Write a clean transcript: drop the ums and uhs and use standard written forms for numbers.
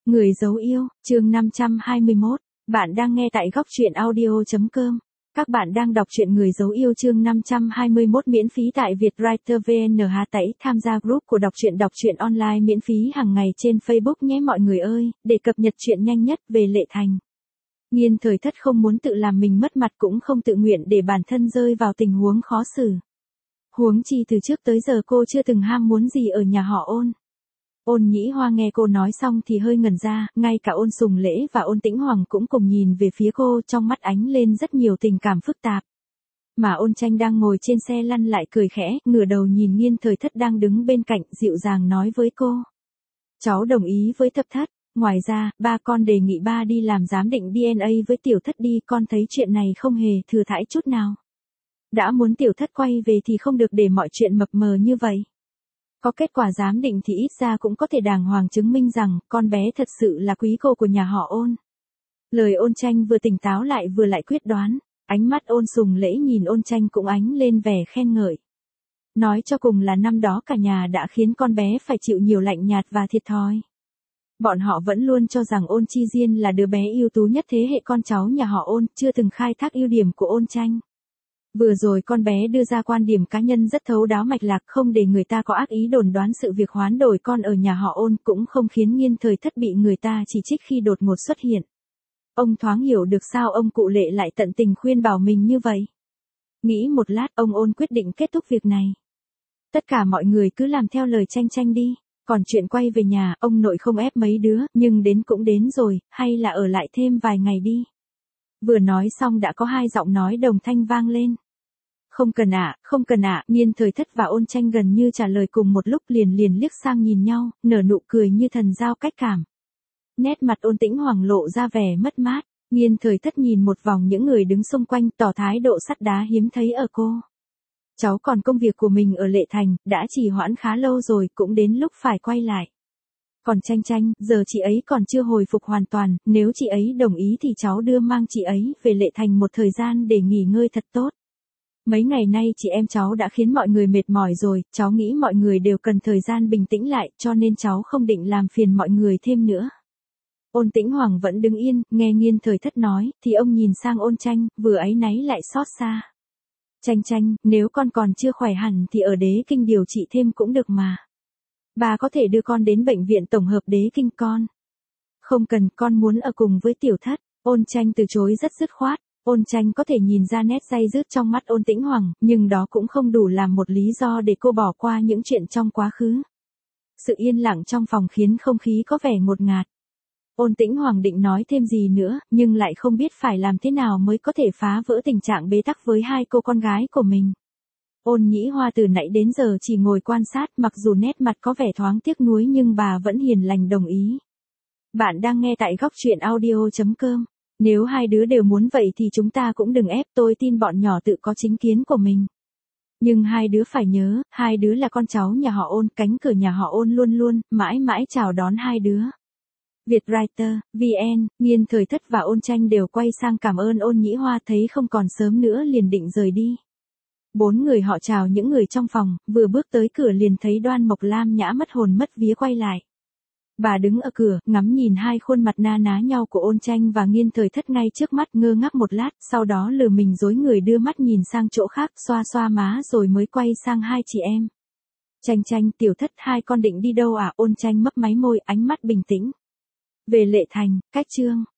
Người dấu yêu, chương 521. Bạn đang nghe tại góc truyện audio.com. Các bạn đang đọc truyện Người dấu yêu chương 521 miễn phí tại Vietwriter VN. Tẩy tham gia group của đọc truyện online miễn phí hàng ngày trên Facebook nhé mọi người ơi, để cập nhật chuyện nhanh nhất về Lệ Thành. Nhiên Thời Thất không muốn tự làm mình mất mặt cũng không tự nguyện để bản thân rơi vào tình huống khó xử. Huống chi từ trước tới giờ cô chưa từng ham muốn gì ở nhà họ Ôn. Ôn Nhĩ Hoa nghe cô nói xong thì hơi ngẩn ra, ngay cả Ôn Sùng Lễ và Ôn Tĩnh Hoàng cũng cùng nhìn về phía cô, trong mắt ánh lên rất nhiều tình cảm phức tạp. Mà Ôn Tranh đang ngồi trên xe lăn lại cười khẽ, ngửa đầu nhìn Nhiên Thời Thất đang đứng bên cạnh, dịu dàng nói với cô. Cháu đồng ý với Thập Thất, ngoài ra, ba con đề nghị ba đi làm giám định DNA với Tiểu Thất đi, con thấy chuyện này không hề thừa thãi chút nào. Đã muốn Tiểu Thất quay về thì không được để mọi chuyện mập mờ như vậy. Có kết quả giám định thì ít ra cũng có thể đàng hoàng chứng minh rằng con bé thật sự là quý cô của nhà họ Ôn. Lời Ôn Tranh vừa tỉnh táo lại vừa lại quyết đoán, ánh mắt Ôn Sùng Lễ nhìn Ôn Tranh cũng ánh lên vẻ khen ngợi. Nói cho cùng là năm đó cả nhà đã khiến con bé phải chịu nhiều lạnh nhạt và thiệt thòi. Bọn họ vẫn luôn cho rằng Ôn Chi Diên là đứa bé ưu tú nhất thế hệ con cháu nhà họ Ôn, chưa từng khai thác ưu điểm của Ôn Tranh. Vừa rồi con bé đưa ra quan điểm cá nhân rất thấu đáo mạch lạc, không để người ta có ác ý đồn đoán sự việc hoán đổi con ở nhà họ Ôn, cũng không khiến Nhiên Thời Thất bị người ta chỉ trích khi đột ngột xuất hiện. Ông thoáng hiểu được sao ông cụ Lệ lại tận tình khuyên bảo mình như vậy. Nghĩ một lát, ông Ôn quyết định kết thúc việc này. Tất cả mọi người cứ làm theo lời Tranh đi, còn chuyện quay về nhà, ông nội không ép mấy đứa, nhưng đến cũng đến rồi, hay là ở lại thêm vài ngày đi. Vừa nói xong đã có hai giọng nói đồng thanh vang lên. Không cần ạ, Nhiên Thời Thất và Ôn Tranh gần như trả lời cùng một lúc, liền liếc sang nhìn nhau, nở nụ cười như thần giao cách cảm. Nét mặt Ôn Tĩnh Hoàng lộ ra vẻ mất mát, Nhiên Thời Thất nhìn một vòng những người đứng xung quanh, tỏ thái độ sắt đá hiếm thấy ở cô. Cháu còn công việc của mình ở Lệ Thành, đã trì hoãn khá lâu rồi, cũng đến lúc phải quay lại. Còn Tranh, giờ chị ấy còn chưa hồi phục hoàn toàn, nếu chị ấy đồng ý thì cháu đưa mang chị ấy về Lệ Thành một thời gian để nghỉ ngơi thật tốt. Mấy ngày nay chị em cháu đã khiến mọi người mệt mỏi rồi, cháu nghĩ mọi người đều cần thời gian bình tĩnh lại, cho nên cháu không định làm phiền mọi người thêm nữa. Ôn Tĩnh Hoàng vẫn đứng yên, nghe Nhiên Thời Thất nói, thì ông nhìn sang Ôn Tranh, vừa áy náy lại xót xa. Tranh, nếu con còn chưa khỏe hẳn thì ở Đế Kinh điều trị thêm cũng được mà. Bà có thể đưa con đến bệnh viện tổng hợp Đế Kinh con. Không cần, con muốn ở cùng với Tiểu Thất. Ôn Tranh từ chối rất dứt khoát. Ôn Tranh có thể nhìn ra nét day dứt trong mắt Ôn Tĩnh Hoàng, nhưng đó cũng không đủ làm một lý do để cô bỏ qua những chuyện trong quá khứ. Sự yên lặng trong phòng khiến không khí có vẻ ngột ngạt. Ôn Tĩnh Hoàng định nói thêm gì nữa, nhưng lại không biết phải làm thế nào mới có thể phá vỡ tình trạng bế tắc với hai cô con gái của mình. Ôn Nhĩ Hoa từ nãy đến giờ chỉ ngồi quan sát, mặc dù nét mặt có vẻ thoáng tiếc nuối nhưng bà vẫn hiền lành đồng ý. Bạn đang nghe tại góc truyện audio.com. Nếu hai đứa đều muốn vậy thì chúng ta cũng đừng ép, tôi tin bọn nhỏ tự có chính kiến của mình. Nhưng hai đứa phải nhớ, hai đứa là con cháu nhà họ Ôn, cánh cửa nhà họ Ôn luôn luôn, mãi mãi chào đón hai đứa. Vietwriter, VN, Nhiên Thời Thất và Ôn Tranh đều quay sang cảm ơn Ôn Nhĩ Hoa, thấy không còn sớm nữa liền định rời đi. Bốn người họ chào những người trong phòng, vừa bước tới cửa liền thấy Đoan Mộc Lam nhã mất hồn mất vía quay lại. Bà đứng ở cửa, ngắm nhìn hai khuôn mặt na ná nhau của Ôn Tranh và Nhiên Thời Thất ngay trước mắt, ngơ ngác một lát, sau đó lừa mình dối người đưa mắt nhìn sang chỗ khác, xoa xoa má rồi mới quay sang hai chị em. Tranh, Tiểu Thất, hai con định đi đâu à? Ôn Tranh mấp máy môi, ánh mắt bình tĩnh. Về Lệ Thành, cách chương.